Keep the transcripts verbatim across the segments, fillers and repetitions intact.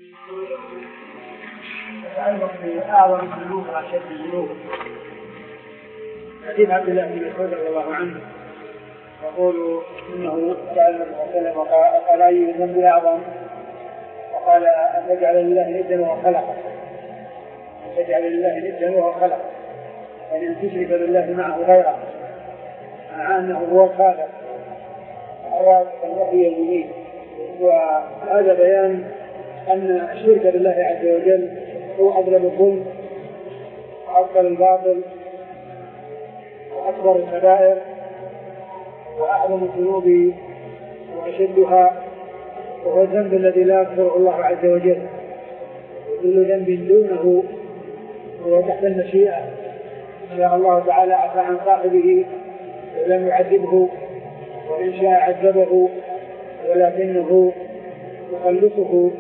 يتعلق بأعظم الذنوب وأشد الذنوب. حديث عبد الله بن مسعود رضي الله عنه يقول إنه سأل النبي صلى الله عليه وسلم وقال أي ذنب أعظم؟ وقال أن تجعل لله ندا وهو خلقه، أن تجعل لله ندا وهو خلقه، يعني أن تشرك بالله معه غيره مع أنه هو الخالق أو الوحي المبين. وهذا بيان أن الشرك بالله عز وجل هو أضرب الظلم وأكبر الباطل وأكبر الكبائر وأعظم الذنوب وأشدها، وهو الذنب الذي لا يغفره الله عز وجل. وكل ذنب دونه هو تحت المشيئة، إن شاء الله تعالى عفى عن صاحبه ولم يعذبه، وإن شاء عذبه ولكنه يخلصه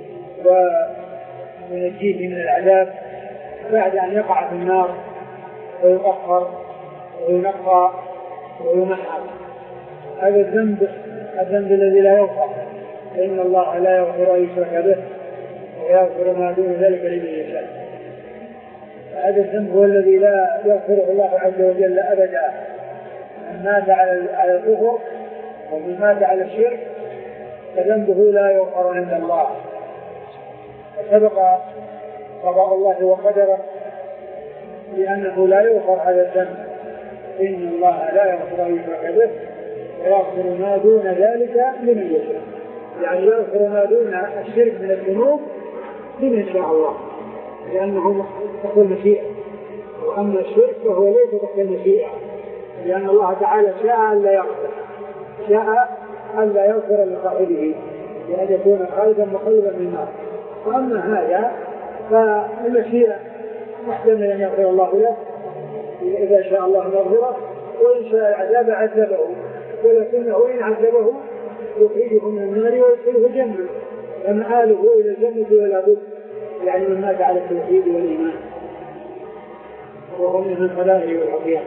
وينجيه من العذاب بعد أن يقع في النار ويطهر وينقى ويمحى. هذا الذنب الذنب الذي لا يغفر، إن الله لا يغفر أن يشرك به ويغفر ما دون ذلك لمن يشاء. هذا الذنب هو الذي لا يغفره الله عز وجل أبدا. من مات على الكفر ومن مات على الشرك فذنبه لا يغفر عند الله. سبق قضاء الله وقدره لأنه لا يغفر هذا الذنب، إن الله لا يغفر أن يشرك به ويغفر ما دون ذلك لمن يشاء، يعني يغفر ما دون الشرك من الذنوب لمن شاء الله، لأنه تحت المشيئة. وأما الشرك فهو ليس تحت المشيئة، لأن الله تعالى شاء أن لا يغفر، شاء أن لا يغفر لصاحبه لأن يكون خالدا مخلدا من النار. وأما هذا فالمشيئة محتمل أن يغفر الله له إذا شاء الله مغفرة، وإن شاء العذاب عذبه، ولكنه إن عذبه يخرجه من النار ويدخله الجنة، فمآله إلى الجنة ولا بد، يعني من مات على التوحيد والإيمان وهو من الفلاح والعصيان.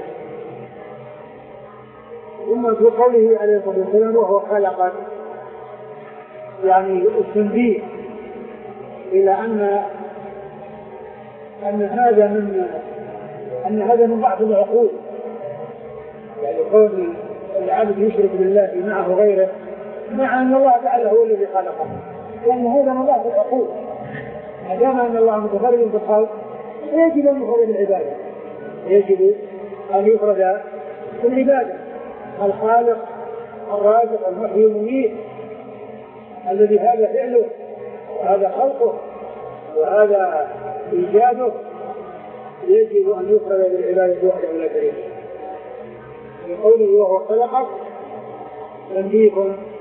ثم في قوله عليه الصلاة والسلام وهو خلق، يعني التنبيه إلى أن أن هذا من أن هذا من بعض العقول، يعني كون العبد يشرك بالله معه غيره مع أن الله تعالى هو الذي خلقه، لأن هذا من بعض العقول. ما دام أن الله متفرد بالخلق يجب أن يفرد بالعبادة، يجب أن يفرد بالعبادة. الخالق الرازق المحيي المميت الذي هذا فعله وهذا خلقه وهذا إيجاده يجب أن يفرد بالعبادة وحده لا شريك له. في قوله وهو خلقك تنبيه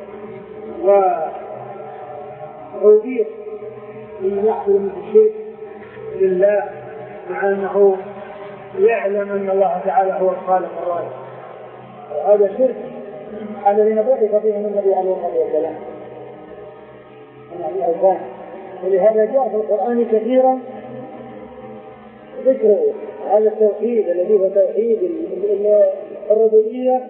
وتوبيخ من يحصل من الشرك لله، مع أنه يعلم أن الله تعالى هو الخالق الرازق. وهذا شرك الذين بعث فيهم النبي عليه الصلاة والسلام من الأوثان. ولهذا جاء في القرآن كثيرا ذكر هذا التوحيد الذي هو توحيد الربوبية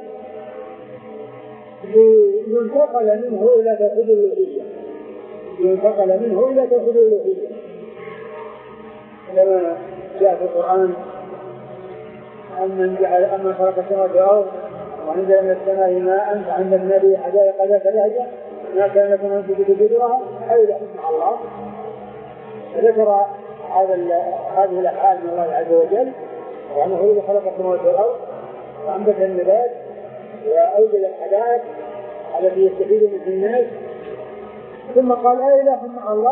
ينتقل منه إلى توحيد الألوهية، ينتقل منه إلى توحيد الألوهية كما جاء في القرآن أمن جعل أمن خلق السماوات والأرض وأنزل من السماء ماء فعند النبي حدائق ذات لهجة ما كان لكم أن تجدوا جدرها أي مع الله. فذكر هذا هذه الأفعال من الله عز وجل، وأنه هو الذي خلق السماوات والأرض وأنبت النبات وأوجد الحدائق التي يستفيد منها الناس، ثم قال أي إله مع الله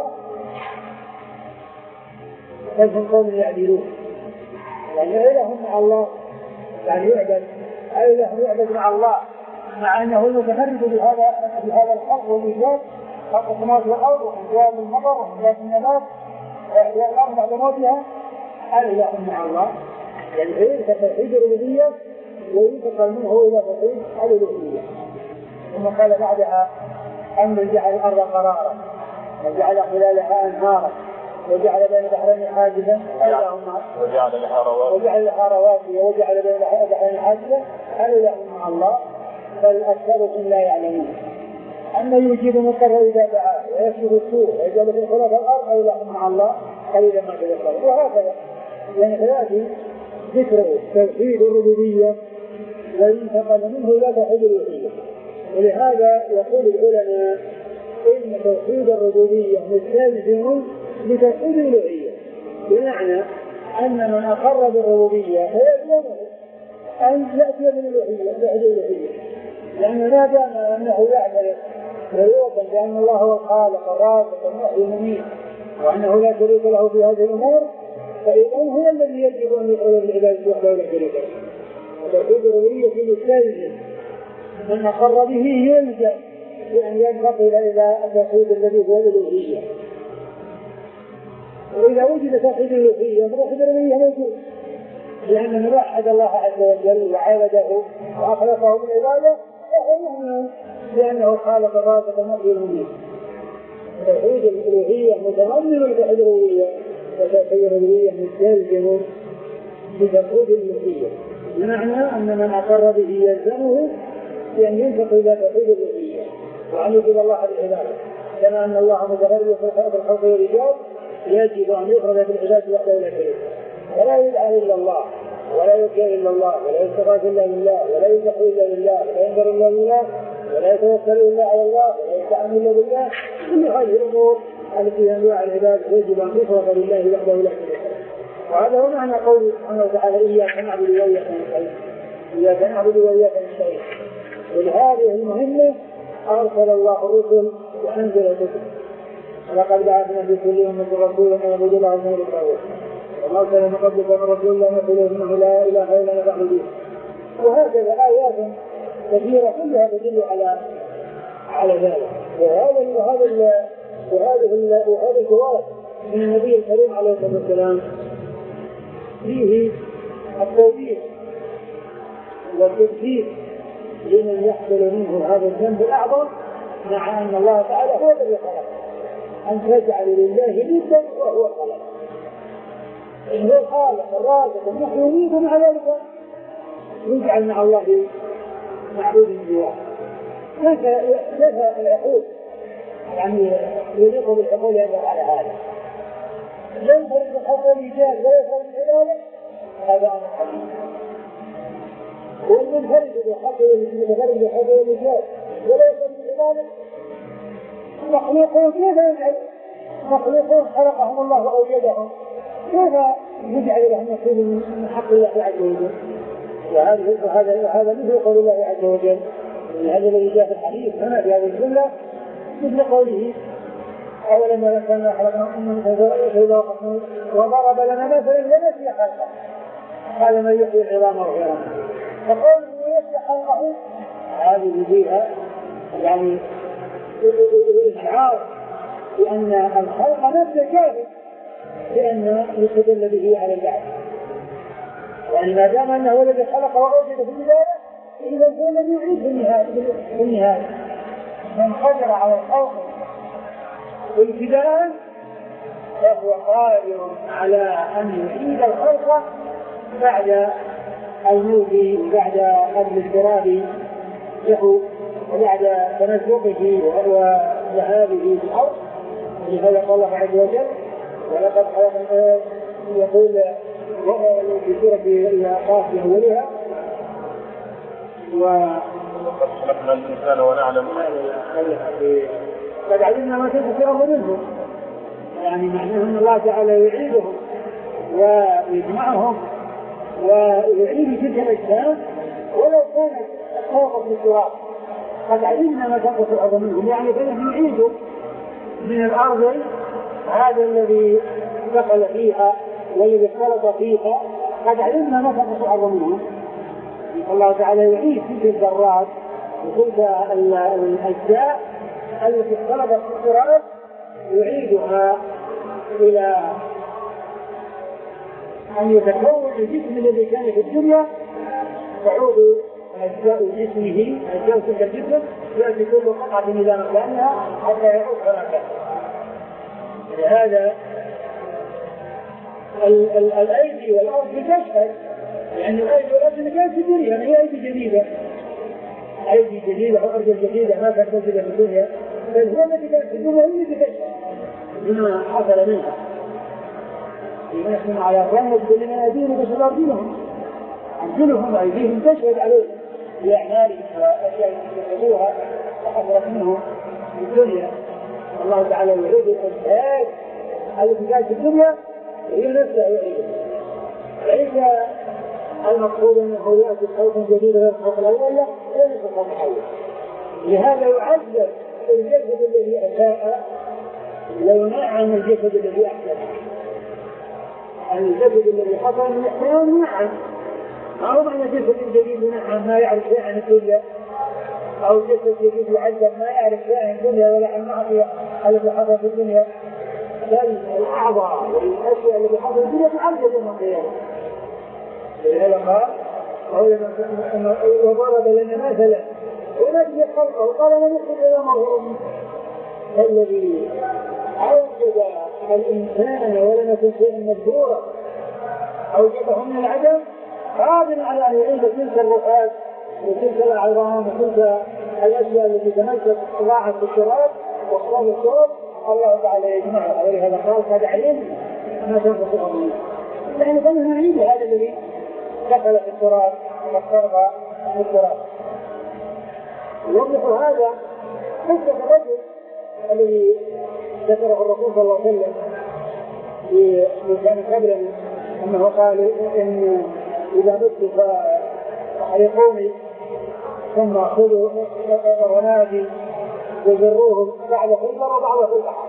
فهم قوم يعدلون، يعني أي إله مع الله يعني يعبد، أي إله يعبد مع الله، مع أنه المتفرد بهذا بهذا الخلق والإيجاد، خلق السماوات والأرض وإنزال المطر وإنزال النبات وإحياء الأرض بعد موتها، أي إله مع الله، يعني هي توحيد الربوبية وينتقل منه إلى توحيد الألوهية. ثم قال بعدها أمن جعل الأرض قرارا وجعل خلالها أنهارا وجعل بين بحرين حاجزا وجعل لها رواسي وجعل بين بحرين حاجزا، هل إله مع الله؟ بل أكثرهم لا يعلمون. أن يجيب المضطر إذا دعاه ويكشف السوء ويجعل في خلاف الأرض أو لا مع الله قليلا ما تذكر. وهكذا يعني ثلاثي ذكر توحيد الربوبية وينتقل منه إلى توحيد الألوهية. ولهذا يقول العلماء إن توحيد الربوبية مستلزم لتوحيد الألوهية، بمعنى أن من أقر بالربوبية فيلزمه أن يأتي بالألوهية توحيد الألوهية، لأن ما دام أنه يعترف ويوقن بأن الله هو الخالق الرازق المحيي المميت وأنه لا شريك له في هذه الأمور، فإذا هو الذي يجب أن يخرج بالعبادة وحده لا شريك له. وتوحيد الربوبية مستلزم من أقر به يلزم بأن ينتقل إلى التوحيد الذي هو الألوهية. وإذا وجد توحيد الألوهية توحيد الربوبية موجود، لأن من وحد الله عز وجل وعبده وأخلصه بالعبادة فهو مؤمن لأنه خالق الرازق المحيي المميت. توحيد الألوهية متضمن لتوحيد الربوبية، وتوحيد الربوبية مستلزم لتوحيد الألوهية، بمعنى أن من أقر به يلزمه بأن ينتقل إلى توحيد الألوهية وأن يفعل الله بالعبادة، كما أن الله متفرد في الخلق والرجال يجب أن يخرج بالعبادة وحده لا شريك له، ولا يدعى إلا الله ولا يذكر إلا الله ولا يستغاث إلا بالله ولا يذكر إلا بالله ولا ينذر إلا بالله ولا يتوكل إلا على الله ولا يستعين إلا بالله. كل هذه الأمور التي هي أنواع العباد يجب أن يخرج بالله وحده لا شريك له. وهذا هو معنى قوله سبحانه وتعالى إياك نعبد وإياك نستعين، إياك نعبد وإياك نستعين. ولهذه المهمة أرسل الله الرسل وأنزل الكتب، ولقد بعثنا في كل أمة رسولا أن يعبدوا الله ونستعين به، وما أرسل من قبلك من رسول الله يقول إنه لا إله إلا أنا فاعبدوه. وهكذا آيات كثيرة كلها تدل على على ذلك. وهذا وهذا وهذه وهذا الجواب من النبي الكريم عليه الصلاة والسلام فيه التوبيخ والتكفير لمن يحصل منه هذا الذنب الأعظم، مع أن الله تعالى هو الذي خلق، أن تجعل لله ندا وهو خلق، إن هو الخالق الرازق المحيي المميت، مع ذلك يجعل مع الله معبود سواه. كيف كيف العقول يعني يليق بالعقول يقدر على هذا؟ ينفرد بحق الإيجاد ولا ينفرد بالعبادة، هذا أمر حديث. والمنفرد بحق المتفرد بحق الإيجاد ولا ينفرد بالعبادة، مخلوقون كيف يجعل مخلوقون خلقهم الله وأوجدهم كيف يجعل لهم نصيب من حق الله عز وجل؟ وهذا وهذا وهذا مثل قول الله عز وجل، هذا الذي جاء في الحديث هنا في هذه الجملة مثل قوله أولما كنا خلقنا من فإذا وقفنا وضرب لنا مثلا ونسي خلقه قال من يحيي العظام وهي رميم. فقوله يحيي خلقه هذه فيها يعني إشعار بأن الخلق نفسه كافر، لأن يستدل به على البعث. يعني ما دام أنه هو الذي خلق وأوجد في البداية إذا هو الذي يعيد في النهاية. من قدر على الخلق ابتداء فهو قادر على أن يعيد الخلق بعد الموت وبعد قبل اضطرابه له وبعد تنزقه وذهابه في الأرض. لهذا قال الله عز وجل ولقد خلقنا، يقول في سورة الأعراف في أولها وقد خلقنا الإنسان ونعلم قد علمنا ما تنفع منهم، يعني معناه أن الله تعالى يعيدهم ويجمعهم ويعيد تلك الأجسام ولو كانت فوق في التراب. قد علمنا ما تنقص الأرض منهم، يعني فإنه يعيد من الأرض هذا الذي دخل فيها والذي اختلط فيها، قد علمنا ما تنقص الأرض منهم. الله تعالى يعيد تلك الذرات وتلك الأجزاء التي اختلطت في التراب يعيدها إلى أن يتكون الجسم الذي كان في الدنيا، تعود أجزاء جسمه أجزاء تلك الجسم يأتي كل قطعة إلى مكانها حتى يعود كما كان. لهذا الأيدي والأرض تشهد، لأن الأيدي والأرض كانت في الدنيا هي أيدي جديدة، أيدي جديدة أو أرجل جديدة ما كانت موجودة في الدنيا، بل هي التي كانت في الدنيا هي التي تشهد بما حصل منها. نحن على الرمل كل من أيديهم تشهد أرجلهم، أرجلهم وأيديهم تشهد عليهم بأعمالهم وأشياء يكتبوها وحصلت منهم في الدنيا. الله تعالى يعيد الأشهاد التي كانت في الدنيا هي نفسها يعيدها. ليس المقصود أنه يأتي بخوف جديد غير الخوف الأول، لا ليس الخوف الأول. لهذا يعذب الجسد الذي أساء وينعم الجسد الذي أحسن. الجسد الذي حصل من الإحسان نعم، ما هو معنى جسد جديد نعم ما يعرف شيء عن الدنيا، أو جسد جديد يعذب ما يعرف شيء عن الدنيا ولا عن المعصية التي حصلت في الدنيا، بل الأعضاء والأشياء التي حصلت في الدنيا تعذب يوم القيامة. لهذا قال وضرب لنا مثلا ونجي خلقه قال من يخرج إلى مرهم الذي أوجد الإنسان ولم يكن شيئا مذكورا أوجده من العدم قادر على أن يعيد تلك الرؤات وتلك العظام وتلك الأشياء التي تمسك ضاعت في التراب وخرج التراب الله تعالى يجمعها. ولهذا قال قد علم ما تنفق الأرض، يعني كان نعيد هذا الذي دخل في التراب واضطرب في التراب. يوضح هذا قصة الرجل الذي ذكره الرسول صلى الله عليه وسلم في كان قبل أنه قال إن إذا مت فحرقوني ثم خذوا ونادي وزروهم بعد كل مرة بعد كل أحد.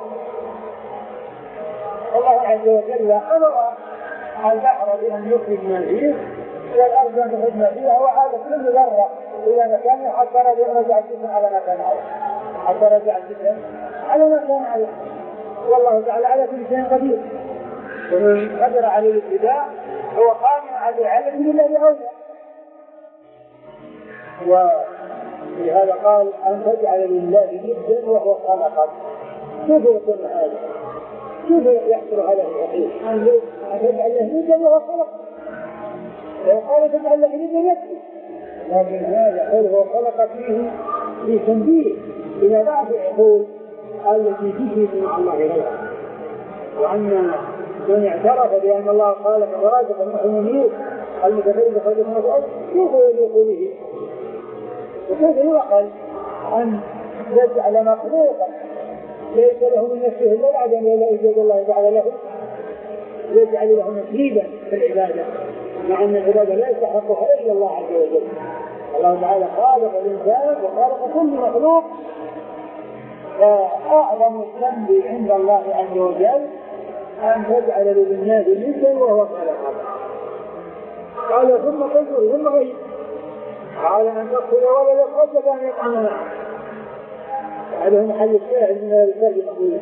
الله عز وجل أمر البحر بأن يخرج ما فيه والأرض أن تخرج ما فيها، وهذا كل ذرة إلى مكانه حتى رجع الجسم على ما كان عليه، حتى رجع الجسم على ما كان عليه. والله تعالى على كل شيء قدير، ومن قدر عليه الابتداء هو قام على العلم بالله أولى. ولهذا قال أن تجعل لله ندا وهو خلقك. كيف يكون هذا؟ كيف يحصل هذا الصحيح؟ أن تجعل له ندا وهو خلقك، وقال تجعل له ندا يكفي، لكن هذا قال هو خلق فيه في تنبيه إلى بعض العقول التي تشرك مع الله غيره، وأن من اعترف بأن الله خالق ورازق المؤمنين المتفرد خلق من الأرض كيف يليق به؟ وكيف يعقل أن يجعل مخلوقا ليس له من نفسه إلا العدم ولا إيجاد الله تعالى له يجعل له نصيبا في العبادة، مع أن العبادة لا يستحقها إلا الله عز وجل. الله تعالى خالق الإنسان وخالق كل مخلوق، فأعظم الذنب عند الله عز وجل أن تجعل للناس ندا وهو خالقه. قال ثم تنظر ثم غير قال أن تقتل ولد خشية أن يطعم معه. هذا هو محل الشاهد من هذا الكلام.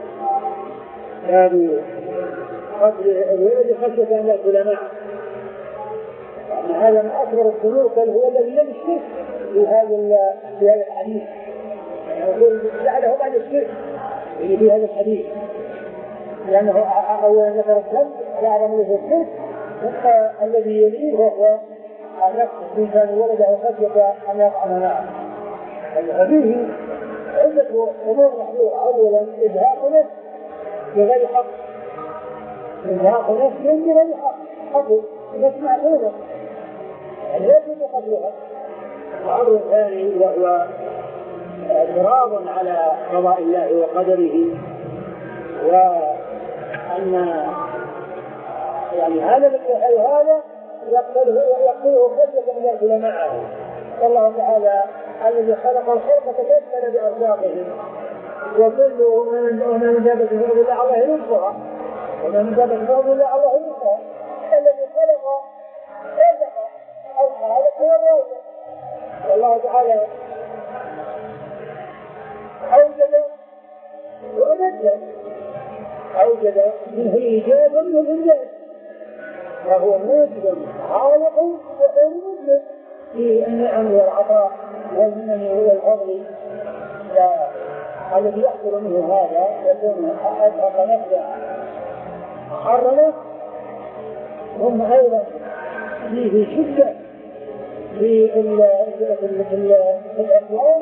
قالوا قتل الولد خشية أن يأكل معه، هذا من أكبر السلوك هو الذي لم يشرك في هذا في هذا الحديث، يقول جعله بعد الشرك في هذا الحديث، لأنه أولا ذكر الذنب يعلم له الشرك، ثم الذي يليه هو النفس الإنسان ولده خشية أن يطعم معه. فيه عدة أمور محظورة. أولا إزهاق نفس بغير حق، إزهاق نفس بغير حق حقه نفس معقولة لا يجب قتلها. الأمر الثاني وهو اعتراض على قضاء الله وقدره، وأن يعني هذا هذا يقتله يقتله خشية أن يأكل معه. والله تعالى الذي خلق الخلق تكفل بأرزاقهم، وكل من دابة في الأرض إلا الله رزقها، ومن دابة في الأرض إلا الله رزقها. الذي خلق رزق الخالق هو الرازق. والله تعالى أوجد وأمد، أوجد منه إيجادا من الإنجاز، وهو موجد خالق وغير موجد في النعم والعطاء والمنن والفضل. الذي يحصل منه هذا يكون أزهق نفسه حرنا، ثم أيضا فيه شدة في في الأسلام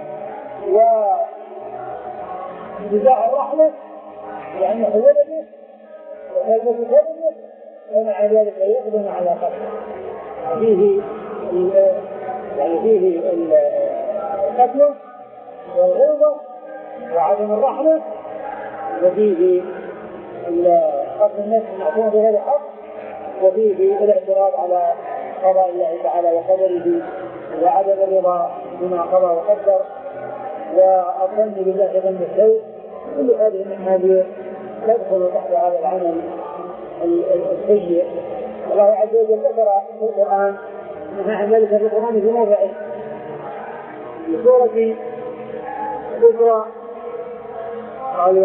ونزاع الرحمة يعني ولده وكلمة ولده ومع ذلك يقدم على قتله فيه يعني فيه القتل والغلظة وعدم الرحمة وفيه قتل النفس المعصوم بغير حق وفيه الاعتراض على قضاء الله تعالى وقدره وعدم الرضا بما قضى وقدر والظن بالله ظن السوء. كل هذه المحاذير تدخل تحت هذا العمل السيء. الله عز وجل ذكر في القرآن مع ذلك في القرآن في موضعين في سورة الإسراء قال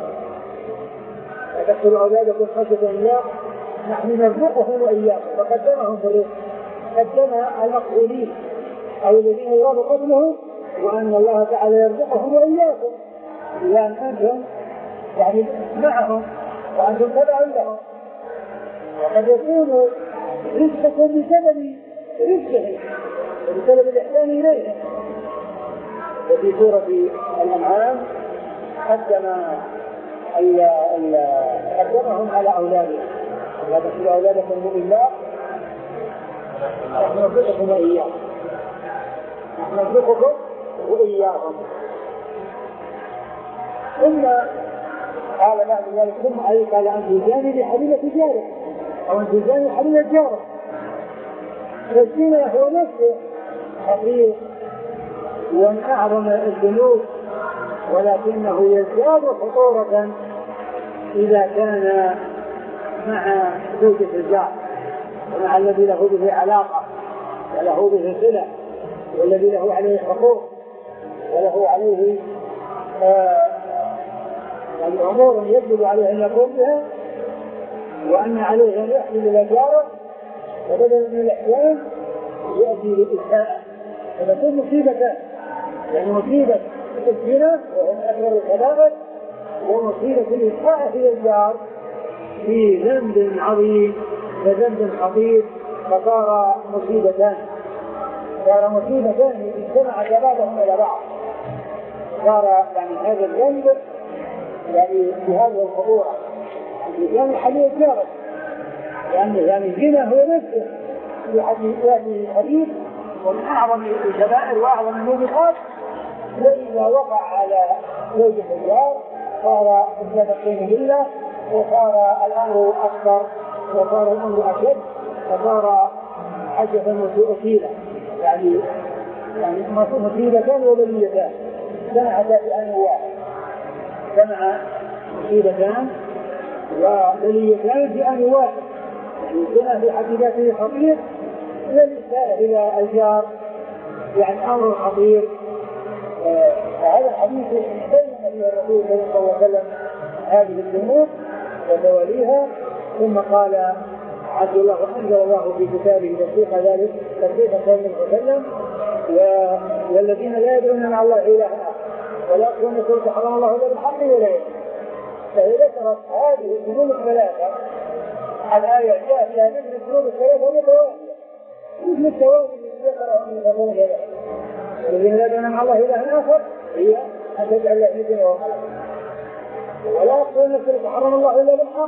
وتقتلوا أولادكم خشية إملاق نحن نرزقهم وإياكم فقدمهم بالرزق قدم المقتولين أو الذين يراد قتلهم وأن الله تعالى يرزقهم وإياكم وأن أنتم يعني معهم وأنتم تبعوا لهم وقد يكون رزقكم بسبب رزقهم وبسبب الإحسان إليهم. وفي سورة الأنعام قدم قدمهم على أولادهم لا تقتلوا أولادكم بالإملاق نحن نرزقكم وإياكم نحن نرزقكم وإياكم. ثم قال بعد ذلك ثم أي قال أن تزاني لحبيبة جارك أو أن تزاني حبيبة جارك فالزنا هو نفسه خطير ومن أعظم الذنوب ولكنه يزداد خطورة إذا كان مع زوجة الجار ومع الذي له به علاقة وله به صلة والذي له عليه حقوق وله عليه يعني أمور يجب عليه أن يقوم بها وأن عليه أن يحسن إلى جاره وبدلا من الإحسان يؤدي للإساءة فتكون مصيبة يعني مصيبة الزنا وهو من أكبر الكبائر ومصيبة الإساءة إلى الجار في ذنب عظيم وذنب خطير فصار مصيبتان صار مصيبتان اجتمعت بعضهم إلى بعض صار يعني هذا الذنب يعني بهذه الخطورة يعني حديث جارك يعني يعني الزنا هو نفسه في حديث ومن أعظم الكبائر وأعظم الموبقات وإذا وقع على زوجة الجار صار متفقين بالله وصار الأمر أكثر وصار الأمر أشد وصار حجة وسيلة يعني يعني مصيبتان وبليتان جمعتا في آن واحد جمع مصيبتان وبليتان في آن واحد يعني الزنا في حد ذاته خطير والإساءة إلى الجار يعني أمر خطير. هذا الحديث بين النبي الرسول صلى الله عليه وسلم هذه الذنوب وتواليها ثم قال عز الله وأنزل الله في كتابه تصديق ذلك تصديق صلى الله عليه وسلم والذين لا يدعون مع الله إلها آخر ولا يقولون يقول حرم الله إلا بالحق ولا يدعون. فهي ذكرت هذه الذنوب الثلاثة الآية جاء فيها مثل الذنوب الثلاثة متوالية مثل التوالي الذي ذكره في الرسول الذين لا يدعون مع الله إلها آخر هي أن تجعل الله يدين وخلق ولا يقولون يقول حرم الله إلا بالحق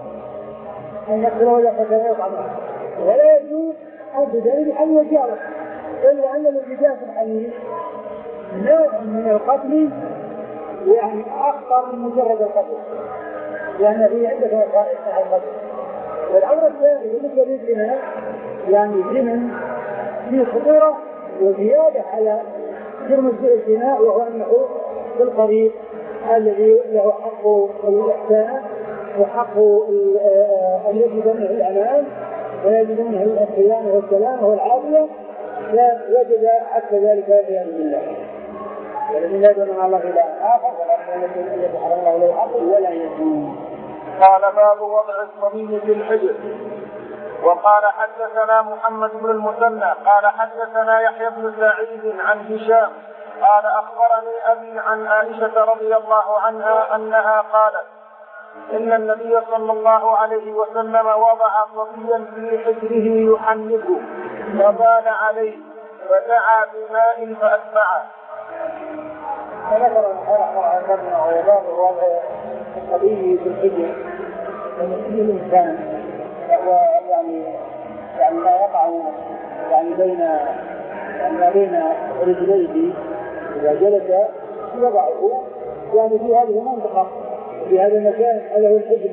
أن يقول ولا فكذا يطعمه ولا يجوز أن تجاني بحل وجارك إلا أن الانتجاز الحليل نوع من القتل يعني أخطر من مجرد القتل لأن في عدة وسائل القتل. والأمر الثاني بالنسبة للزنا يعني زمن فيه خطورة وزيادة على جرم الزنا وهو أنه في القريب الذي له حق الإحسان وحق أن يجد منه الأمان ويجد منه الصيانة والسلامة والعافية لا وجد حتى ذلك بأمر الله والذين لا يدعون مع الله إلها آخر ولا يحرم الله له الحق ولا يجوز. قال باب وضع الصبي في الحجر. وقال حدثنا محمد بن المثنى قال حدثنا يحيى بن سعيد عن هشام قال أخبرني أبي عن عائشة رضي الله عنها أنها قالت إن النبي صلى الله عليه وسلم وضع صبيا في حجره يحنكه فبال عليه فدعا بماء فأتبعه. فذكر رحمه الله ويباب وضع الصبي في الحجر ومسلم الإنسان وهو يعني يعني لا يقع يعني بين يعني بين رجليه إذا جلس يضعه يعني في هذه المنطقة في هذا المكان هذا هو الحجر.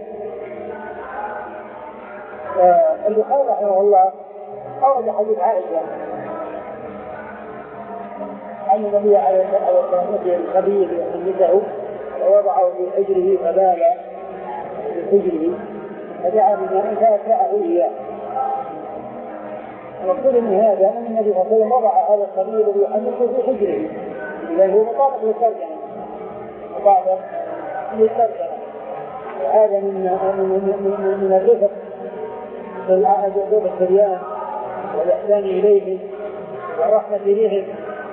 البخاري رحمه الله أورد حديث عائشة أن النبي عليه الصلاة والسلام نسي الخبيث يحمله ووضعه في حجره فبال في حجره فدعا بماء فأتبعه إياه. ونقول من هذا أن النبي صلى الله عليه وسلم وضع هذا الخبيث الذي يحمله في حجره لأنه هو مطابق للترجمة مطابق للترجمة. وهذا من من من الرفق في الأدب السريان والإحسان إليه والرحمة بهم.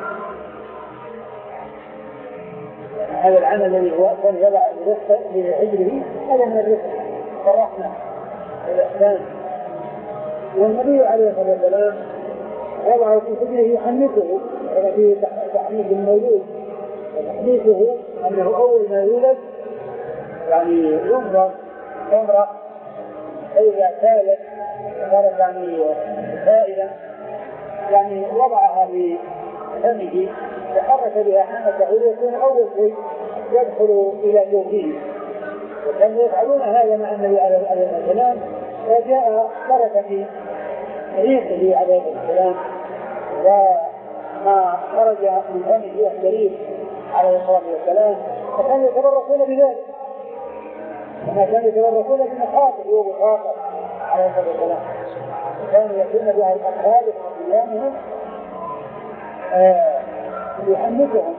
هذا العمل الذي هو كان يضع الرفق لحجره هذا من الرفق والرحمة والإحسان. والنبي عليه الصلاة والسلام وضعه في حجره يحنكه هذا فيه تحنيك المولود. وتحنيكه أنه أول ما يولد يعني ينظر عمره إذا ثالث صارت يعني سائلة يعني وضعها بفمه وحرك بها حنكه ليكون أول شيء يدخل إلى جوفه. وكانوا يفعلون هذا مع النبي عليه السلام وجاء بركة في ريقه عليه السلام وما خرج من فمه الشريف عليه الصلاة والسلام فكانوا يتبركون بذلك وما كانوا يتبركون بمخاطر وبخاطر عليه الصلاة والسلام. كانوا يأتون بها الأطفال وأيامهم يحنكهم.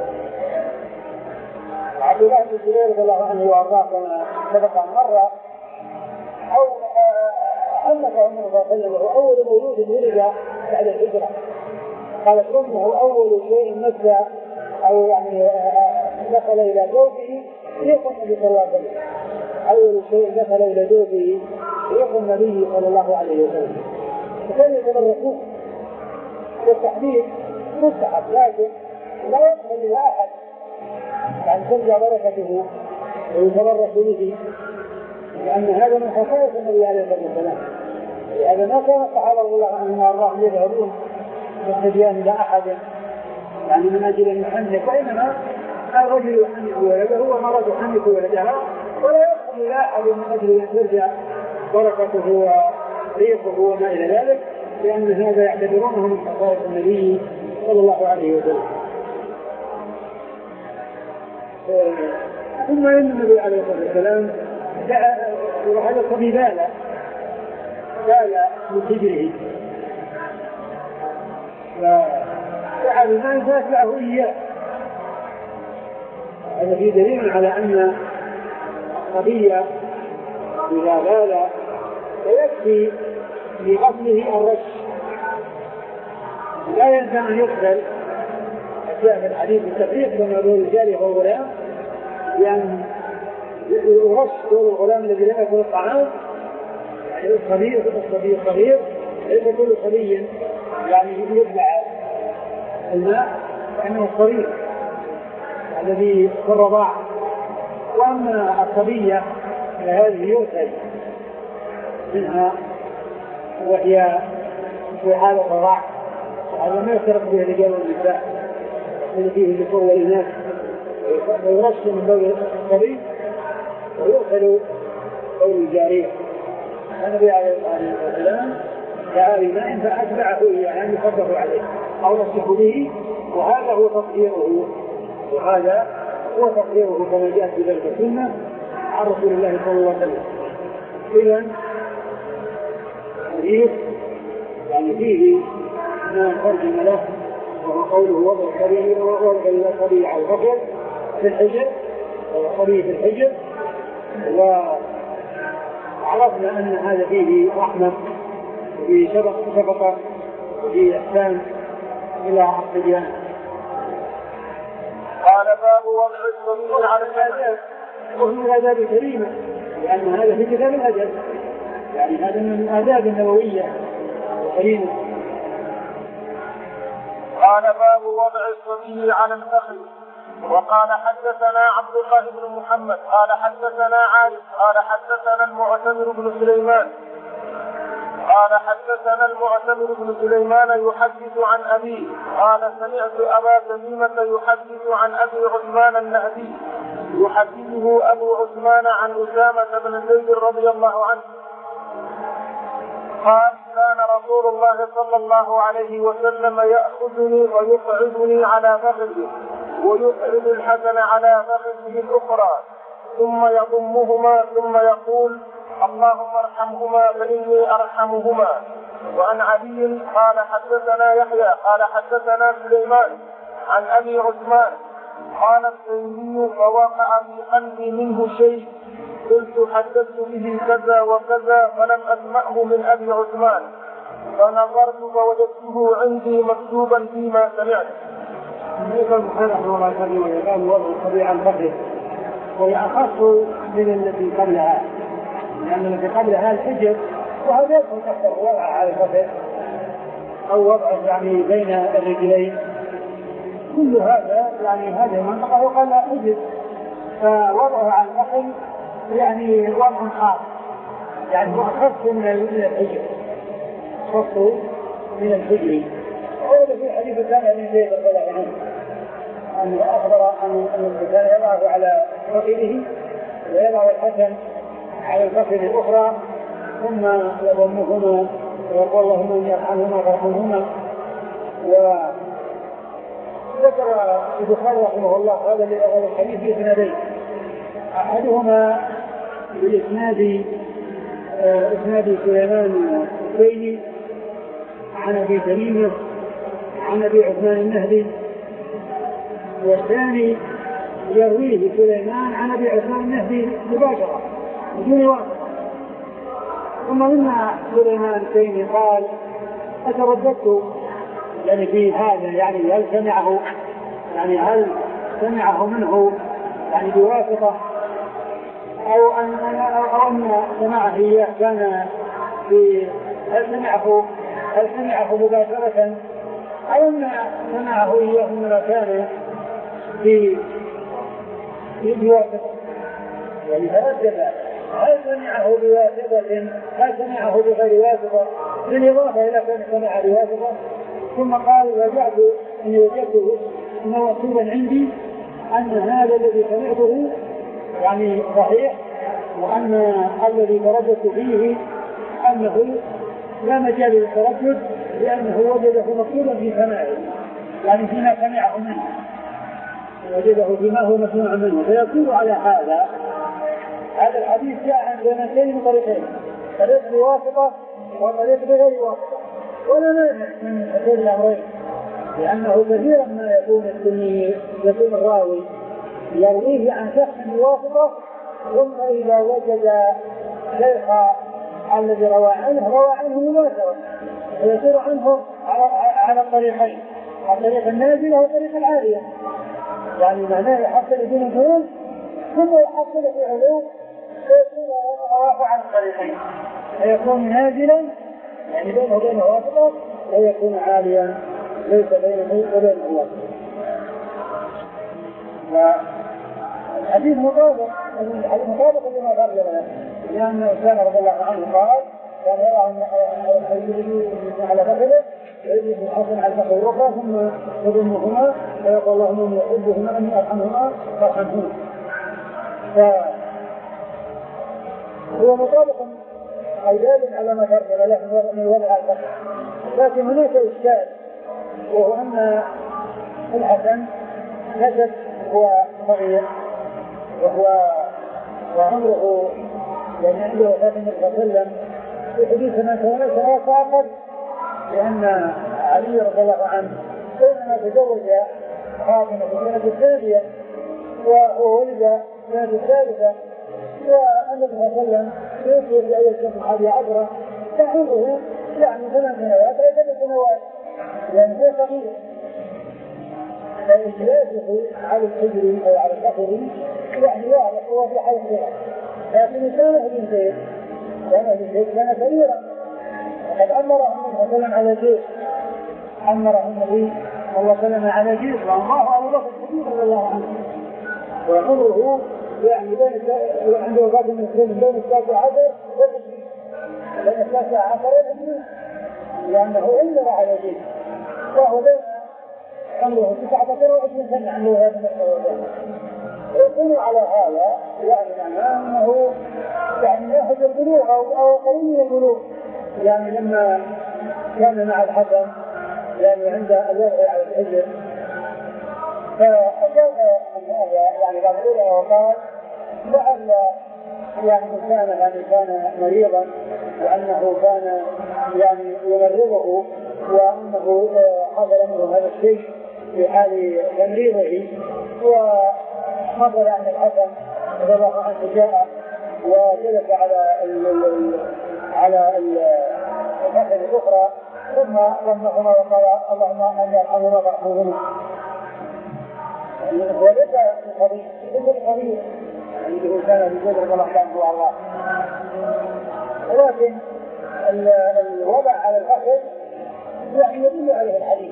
عبد الله بن الزبير رضي الله عنه وارضاه كما سبق مرة أو حنك عمر صلى الله عليه وسلم وهو أول مولود ولد بعد الهجرة. قالت أمه أول شيء مس أو يعني دخل إلى جوفه ريق النبي صلى الله عليه وسلم. أول شيء دخل إلى جوفه ريق النبي صلى الله عليه وسلم. فكان يتبركون والتحديد مستحب لكن لا يدخل إلى أحد يعني ترجع بركته ويتبرك به لأن هذا من خصائص النبي عليه الصلاة والسلام. هذا ما كان الصحابة رضي الله عنهم وأرضاهم يذهبون بالصبيان إلى أحد يعني من أجل أن يحنك وإنما الرجل يحنك ولده والمرأة تحنك ولدها ولا يدخل إلى أحد من أجل أن ترجع بركته وريقه وما إلى ذلك لأن هذا يعتبرونه من خصائص النبي صلى الله عليه وسلم. ثم إن النبي عليه الصلاة والسلام وهذا الصبي بال بال من حجره فدعا بماء فأتبعه إياه. هذا فيه دليل على أن الصبي إذا بال فيكفي لغسله الرش لا يلزم أن يغسل. جاء في الحديث التفريق بين الرجال والغلام يعني يرش دور الغلام الذي لم يكن الطعام يعني الصغير الصغير الصغير ليس كل صبي يعني يتبع الماء كأنه الصغير الذي في الرضاع. وأما الصبية فهذه يغسل منها وهي في حال الرضاع. هذا ما يفترق به الرجال والنساء الذي فيه الذكور والإناث ويرش من بول الصبي ويغسل بول الجارية. النبي عليه الصلاة والسلام دعا بماء فأتبعه يعني يصدق عليه أو يصدق به وهذا هو تطهيره وهذا هو تطهيره كما جاءت في ذلك السنة عن رسول الله صلى الله عليه وسلم. إذن حديث يعني فيه ما ترجم له وهو قوله وضع الصبي وضع الصبي على الفصل في الحجر والصبي في الحجر. وعرفنا أن هذا فيه رحمة وفيه شفقة وفيه إحسان إلى الصبيان. قال باب وضع الصبي على الآداب ومن الآداب الكريمة لأن هذا في كتاب الأدب يعني هذا من الآداب النبوية الكريمة. قال باب وضع الصبي على الفخذ. وقال حدثنا عبد الله بن محمد قال حدثنا عارف قال حدثنا المعتمر بن سليمان قال حدثنا المعتمر بن سليمان يحدث عن أبيه قال سمعت أبا تميمة يحدث عن أبي عثمان النهدي يحدثه أبو عثمان عن أسامة بن زيد رضي الله عنه قال كان رسول الله صلى الله عليه وسلم يأخذني ويقعدني على فخذه ويقعد الحسن على فخذه الأخرى ثم يضمهما ثم يقول اللهم ارحمهما فإني أرحمهما. وعن علي قال حدثنا يحيى قال حدثنا سليمان عن أبي عثمان قال التيمي فوقع في قلبي منه شيء قلت حدثت به كذا وكذا فلم أسمعه من أبي عثمان فنظرت فوجدته عندي مكتوبا فيما سمعت. هذا المحرم هو ما كان ويقام وضع الصبي عن فخذه وهي أخص من التي قبلها لأن التي قبلها الحجر وهذا يكون تحت الوضع على الفخذ أو وضعه يعني بين الرجلين كل هذا يعني هذه المنطقة يقال لها حجر فوضعه على الفخذ يعني وضع خاص يعني هو أخص من الحجر أخص من الحجر. وهذا في حديث كان أبي زيد رضي الله عنه أنه أخبر أن الإنسان يضعه على فخذه ويضع الحسن على الفخذ الأخرى ثم يضمهما ويقول اللهم إني أرحمهما فارحمهما. وذكر البخاري رحمه الله هذا الحديث بإسنادين أحدهما بالإسناد إسناد سليمان البيني عن أبي تميمة عن أبي عثمان النهدي والثاني يرويه سليمان عن أبي عثمان النهدي مباشرة بدون واسطة. ثم مما سليمان البيني قال أترددت يعني في هذا يعني هل سمعه يعني هل سمعه منه يعني بواسطة أو أن أو أن سماعه إياه كان في هل سمعه هل سمعه مباشرة أو أن سمعه إياه مما كان في بواسطة يعني تردد هل سمعه بواسطة هل سمعه بغير واسطة بالإضافة إلى كان سمع بواسطة. ثم قال وجعت أن وجدته مكتوبا عندي أن هذا الذي سمعته يعني صحيح وأن الذي ترددت فيه أنه لا مجال للتردد لأنه وجده مكتوبا في سماعه يعني فيما سمعه منه وجده فيما هو مسموع منه. فيكون على هذا هذا الحديث جاء عن زمانتين بطريقين طريق بواسطة وطريق بغير واسطة ولا مانع من حصول الأمرين لأنه كثيرا ما يكون السني يكون الراوي يرويه عن شخص بواسطة ثم إذا وجد شيخ الذي روى عنه روى عنه مباشرة ويصير عنه على الطريقين الطريق النازلة والطريق العالية يعني معناه يحصل في نزول ثم يحصل في علو فيكون رواه عن الطريقين فيكون نازلا يعني بينه وبينه واسطة ويكون عاليا ليس بينه وبينه واسطة. والحديث مطابق الحديث مطابق لما قال لنا لأن أسامة رضي الله عنه قال كان يرى على فخذه ويجب الحسن على الفخذ الأخرى ثم يضمهما فيقول اللهم إني أحبهما أني أرحمهما فارحمهما. فهو مطابق أو دال على ما قال له من وضع الفخذ. لكن هناك إشكال وهو أن الحسن نجد هو صغير وهو وعمره يعني عنده وفاة النبي صلى الله عليه وسلم في حديث من سنوات فقط لأن علي رضي الله عنه بينما تزوج فاطمة في السنة الثانية وولد في السنة الثالثة والنبي صلى الله عليه وسلم يوصي في أول سنة الحادية عشرة فعمره يعني ثمان سنوات أو ثمان سنوات يعني هو صغير فإجلاسه على الحجر أو على الفخذ يعني واضح هو في حال الصغر لكن كان ابن زيد كان ابن زيد كان كبيرا وقد أمره النبي صلى الله عليه وسلم على جيش أمره النبي صلى الله عليه وسلم على جيش وأمضاه أبو بكر الصديق رضي الله عنه، وعمره يعني بين عنده وفاة المسلمين بين التاسع عشر والعشرين، بين التاسع عشر والعشرين، لأنه إلا على جيش وهو بين عمره تسعة عشر وعشرين سنة عنده هذا المسلمين. يقول على هذا يعني معناه أنه يعني يأخذ البلوغ أو أو قريب من البلوغ، يعني لما كان مع الحسن يعني عند الوضع على الحجر فأجاب أن هذا يعني قال له وقال لعل يعني كان يعني كان مريضا وأنه كان يعني يمرضه وأنه حصل منه هذا الشيء في حال تمريضه، ونظر أن الحسن رضي الله عنه جاء وجلس على ال على الناحية الأخرى ثم ضمهما وقال اللهم أن يرحمهما وارحمهما. وليس الخبير ليس الخبير اللي كان في جدر الله عنه وارضاه، ولكن الوضع على الأخذ يعني يدل عليه الحديث.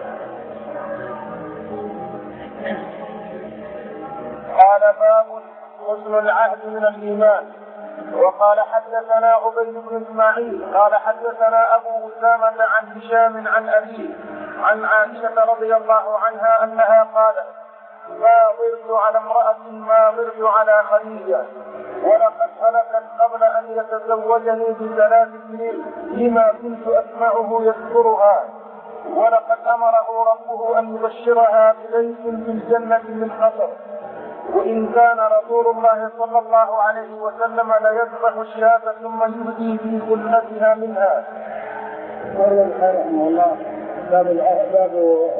قال باب حسن العهد من الإيمان. وقال حدثنا عبيد بن اسماعيل قال حدثنا ابو اسامه عن هشام عن ابيه عن عائشه رضي الله عنها انها قالت ما ضرت على امراه ما ضرت على خديجه ولقد هلكت قبل ان يتزوجني بثلاث سنين لما كنت اسمعه يذكرها، ولقد امره ربه ان يبشرها ببيت في الجنه من قصر، وإن كان رسول الله صلى الله عليه وسلم ليذبح الشاة ثم يهدي في كلتها منها. قال رحمه الله باب باب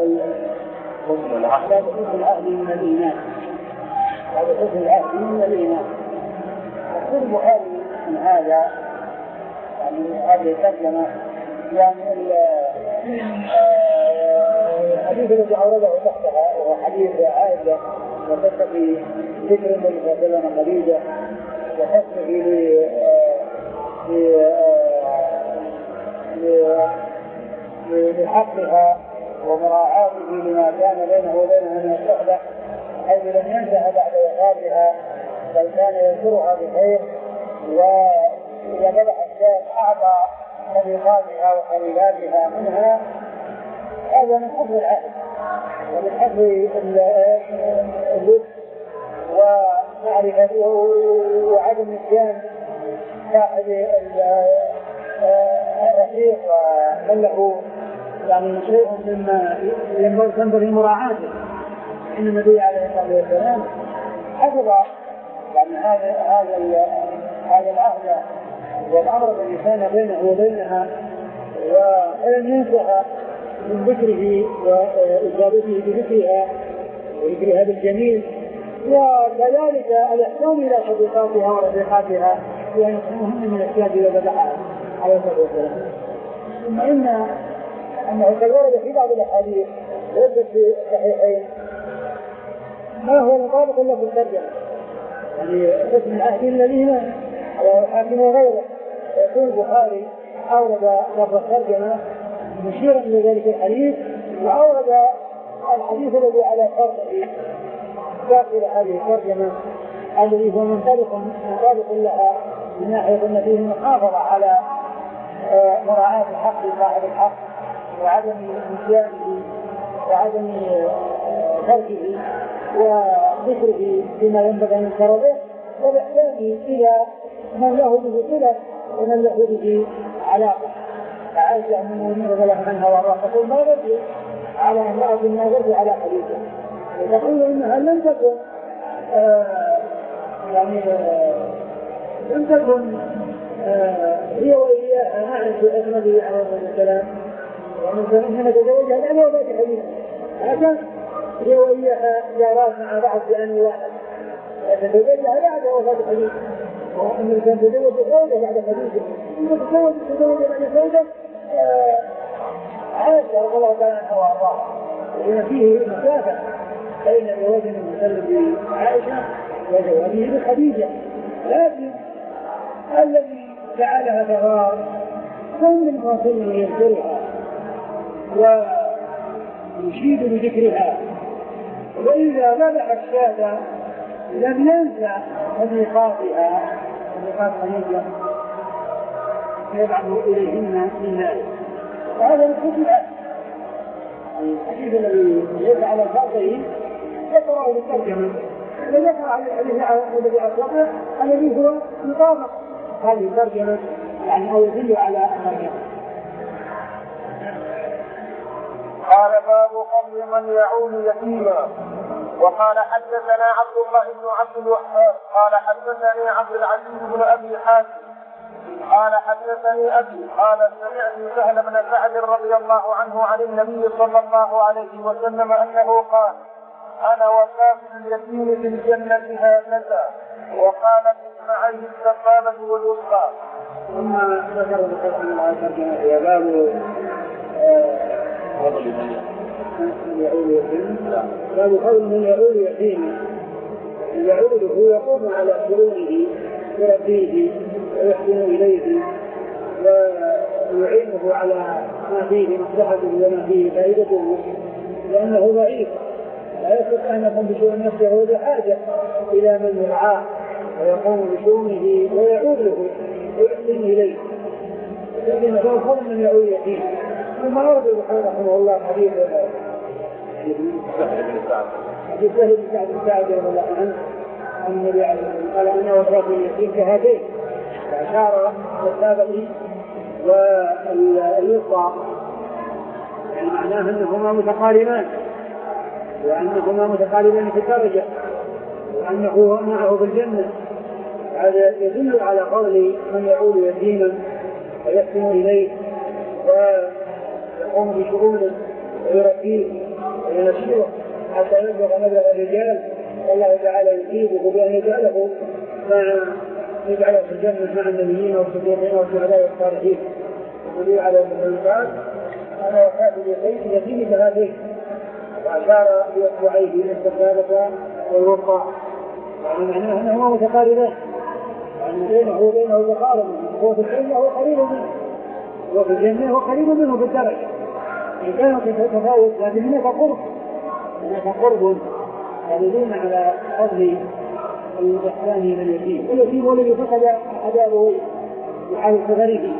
باب حسن العهد من الإيمان. باب حسن العهد من الإيمان. يقول البخاري من هذا يعني هذه الترجمة يعني الحديث الذي أورده تحتها وهو حديث عائشة وتقي ذكر النبي صلى الله عليه وسلم خديجة وحسنه لحقها ومراعاته لما كان بينه وبينها من الصحبة، حيث لم ينسها بعد وفاتها بل كان يذكرها بخير، وإذا ذبح الشاة أعطى صديقاتها وقريباتها منها. هذا من حفظ العهد ومن حفظ اللبس ومعرفته وعدم نسيان صاحب الرفيق ومن له يعني شيء مما ينبغي مراعاته. إن النبي عليه الصلاة والسلام حفظ يعني هذا هذا هذا العهد والأمر الذي كان بينه وبينها ولم ينسها من ذكره وإجابته بذكرها وذكرها بالجميل، وكذلك الإحسان إلى صديقاتها ورفيقاتها يعني مهم من الأشياء التي ذبحها عليه الصلاة والسلام. ثم إن أنه قد ورد في بعض الأحاديث ورد في الصحيحين ما هو مطابق له في الترجمة، يعني حسن العهد من الإيمان وحاكم وغيره. يقول البخاري أورد لفظ الترجمة مشيرا إلى ذلك الحديث، وأورد الحديث الذي على شرطه داخل هذه الترجمة الذي هو منطلق منطلق لها من ناحية أن فيه المحافظة على مراعاة الحق صاحب الحق وعدم نسيانه وعدم تركه وذكره فيما ينبغي أن يذكر به، وبإحسانه إلى من له به صلة ومن له به علاقة. عائشة من المؤمنين رضي الله عنها وارضاها تقول ما بدي على امرأة ما بدي على خديجة، وتقول إنها لم تكن آه يعني آه لم تكن آه هي وإياها عائشة النبي عليه الصلاة والسلام ومن تزوجها لأنها وفاة خديجة، لكن هي وإياها جارات مع بعض بأن واحد تزوجها بعد وفاة خديجة، وأن كان تزوج زوجة بعد خديجة ثم تزوج تزوج بعد زوجة عائشة رضي الله تعالى عنها وارضاها، لأن فيه مسافة بين زواج النبي بعائشة وزواجه بخديجة. لكن الذي جعلها تغار كل من فاصله يذكرها يشيد بذكرها. وإذا ذبح الشاة لم ينسى ميقاتها ميقات خليجة يبعث إليهن من ذلك. وهذا الحديث الحديث الذي ليس على الفاظه يقرأ بالترجمة، الذي يقرأ على الحديث الذي أطلقه الذي هو مطابق هذه الترجمة يعني أو يدل على الترجمة. قال باب قبل من يعول يتيما. وقال حدثنا عبد الله بن عبد الوهاب قال حدثني عبد العزيز بن ابي حاتم قال حدثني ابي قال سمعت سهل بن سعد رضي الله عنه عن النبي صلى الله عليه وسلم انه قال انا وكافل اليتيم في الجنه هكذا. وقال اسماعيل السبابه والوسطى. ثم ذكر بقسم العاشر يا باب يعول يتيم. باب قول من يعول يتيم. يعوله يقوم على شؤونه ويربيه ويحسن اليه ويعينه على ما فيه مصلحته وما فيه فائدته، لانه ضعيف لا يستطيع ان يقوم بشؤون نفسه، هو بحاجه الى من يرعاه ويقوم بشؤونه ويعوله ويحسن اليه. لكن هو قول من يعول يتيم. ثم أورد البخاري رحمه الله حديث حديث سهل بن سعد بن سعد رضي الله عنه عن النبي عليه الصلاة والسلام قال أنا وكافل اليتيم كهاتين، فأشار بالسابق والوسطى، يعني معناه أنهما متقاربان وأنهما متقاربان في الدرجة وأنه معه في الجنة. هذا يدل على قول من يعول يتيما ويحسن إليه ويقوم بشؤونه ويربيه وينشره حتى يبلغ مبلغ الرجال، والله تعالى يجيبه بأن يجعله مع يجعله في الجنة مع النبيين والصديقين والشهداء والصالحين. يقول على المخلوقات أنا وكافل اليتيم يتيم كهاتين، وأشار بإصبعيه السبابة والوسطى، يعني معناه أنهما متقاربان، يعني بينه وبينه تقارب، هو في الجنة هو قريب منه وفي الجنة هو قريب منه بالدرجة، إن كانوا تتفاوت لكن هناك قرب هناك قرب يدلون على فضل الإحسان إلى اليتيم. واليتيم هو الذي فقد أحد أبويه بحال صغره،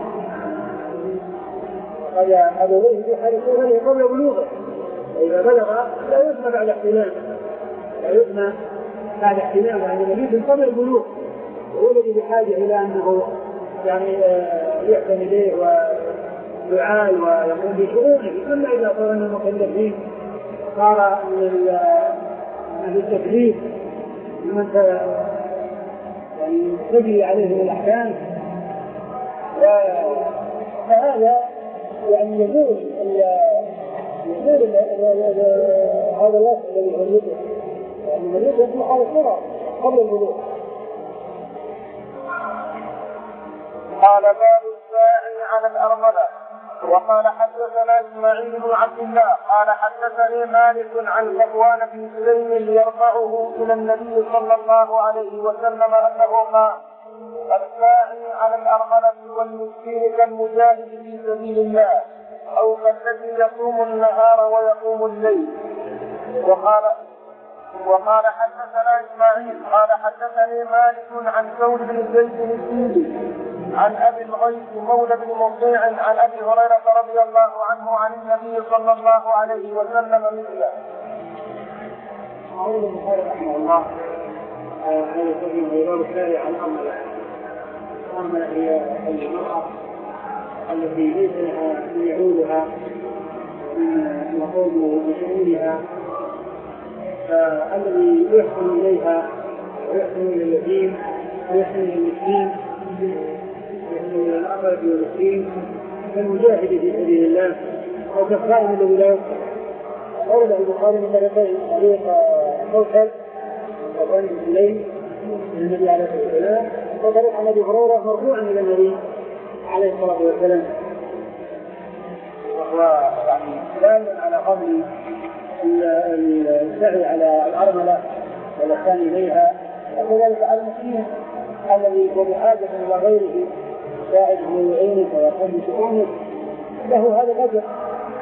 فقد أبويه بحال صغره قبل بلوغه، وإذا بلغ لا يسمى بعد احتلام لا يسمى بعد احتلام يعني اليتيم قبل البلوغ، وهو الذي بحاجة إلى أنه يعني يحسن إليه ويعال ويقوم بشؤونه. أما إذا صار من المكلفين صار من التكليف ممن يعني تجري عليهم الأحكام، فهذا يعني يزول يزول هذا الوصف الذي يريده، يعني يريده في حال الصغر قبل البلوغ. قال باب الساعي على الأرملة. وقال حدثنا إسماعيل بن عبد الله قال حدثني مالك عن صفوان بن سليم يرفعه إلى النبي صلى الله عليه وسلم أنه قال الساعي على الأرملة والمسكين كالمجاهد في سبيل الله أو كالذي يصوم النهار ويقوم الليل. وقال وقال حدثنا إسماعيل قال حدثني مالك عن ثور بن زيد السيدي عن أبي الغيث مولى بن مطيع عن أبي هريرة رضي الله عنه عن النبي صلى الله عليه وسلم مثله. أقول البخاري رحمه الله هذا الذي هو باب الشارع عن الأرملة. الأرملة هي المرأة التي ليس لها من يعولها يقوم بشؤونها، فالذي يحسن إليها ويحسن إلى اليتيم ويحسن إلى المسكين ويحسن إلى الأرملة والمسكين كالمجاهد في سبيل الله أو كالصائم الذي لا يفطر. أورد البخاري من طريقين، طريق موصل وطريق بن سليم من النبي عليه الصلاة والسلام، وطريق عن أبي هريرة مرفوعا إلى النبي عليه الصلاة والسلام، وهو يعني دال على قبل السعي على الأرملة والإحسان إليها، وكذلك المسكين الذي هو بحاجة إلى غيره يساعده ويعينه ويقوم بشؤونه له هذا الأجر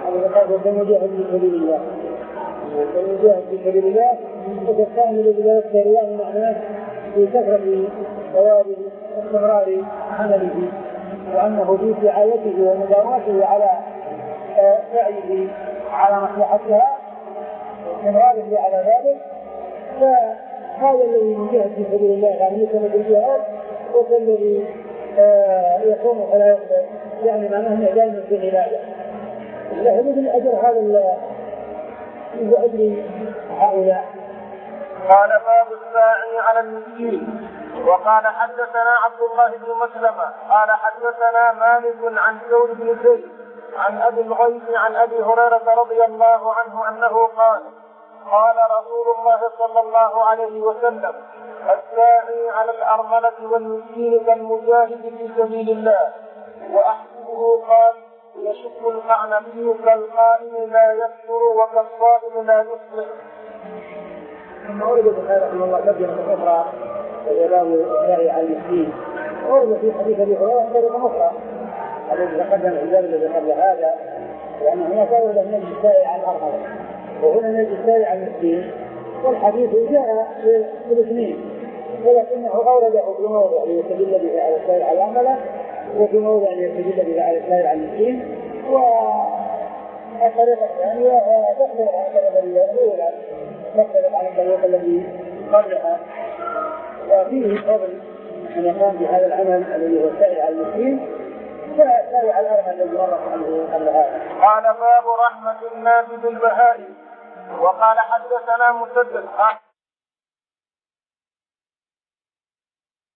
وكمجاهد في سبيل الله وكمجاهد في سبيل الله وكالثاني الذي لا يذكر الله معناه في كثرة ثواب واستمرار عمله وأنه في رعايته ومداومته على سعيه على مصلحتها واستمراره على ذلك. فهذا الذي يجاهد في سبيل الله يعني يكون بالجهاد وكالذي يقوم فلا يقدر يعني معناه انه دائما في عباده. لحدود الاجر هذا اجر هؤلاء. قال باب الساعي على المسكين. وقال حدثنا عبد الله بن مسلمة قال حدثنا مالك عن ثور بن زيد عن ابي الغيث عن ابي هريرة رضي الله عنه انه قال قال رسول الله صلى الله عليه وسلم الساعي على الأرملة والمسكين كالمجاهد في سبيل الله. وأحسبه قال يشق المعنوي كالقائم لا يكثر وكالصائم لا يصلح. ثم ورد البخاري رحمه الله ترجمة أخرى وهي باب الساعي على المسكين. ورد في حديث أبي هريرة طريقة أخرى الذي تقدم في الباب الذي قبل هذا لأن هناك ورد من الساعي على الأرملة وهنا نجد الساعي على المسكين والحديث جاء في الاثنين ولكنه أورده في موضع ليستدل به على السائر على الأرملة وفي موضع ليستدل به على السائر على المسكين. والطريقة الثانية تختلف عن الطريقة الأولى تختلف عن الطريقة التي قبلها وفيه فضل أن يقام بهذا العمل الذي هو السائر على المسكين فالسائر على الأرملة الذي مرت عنه قبل هذا. قال باب رحمة الناس بالبهائم. وقال حدثنا مسدد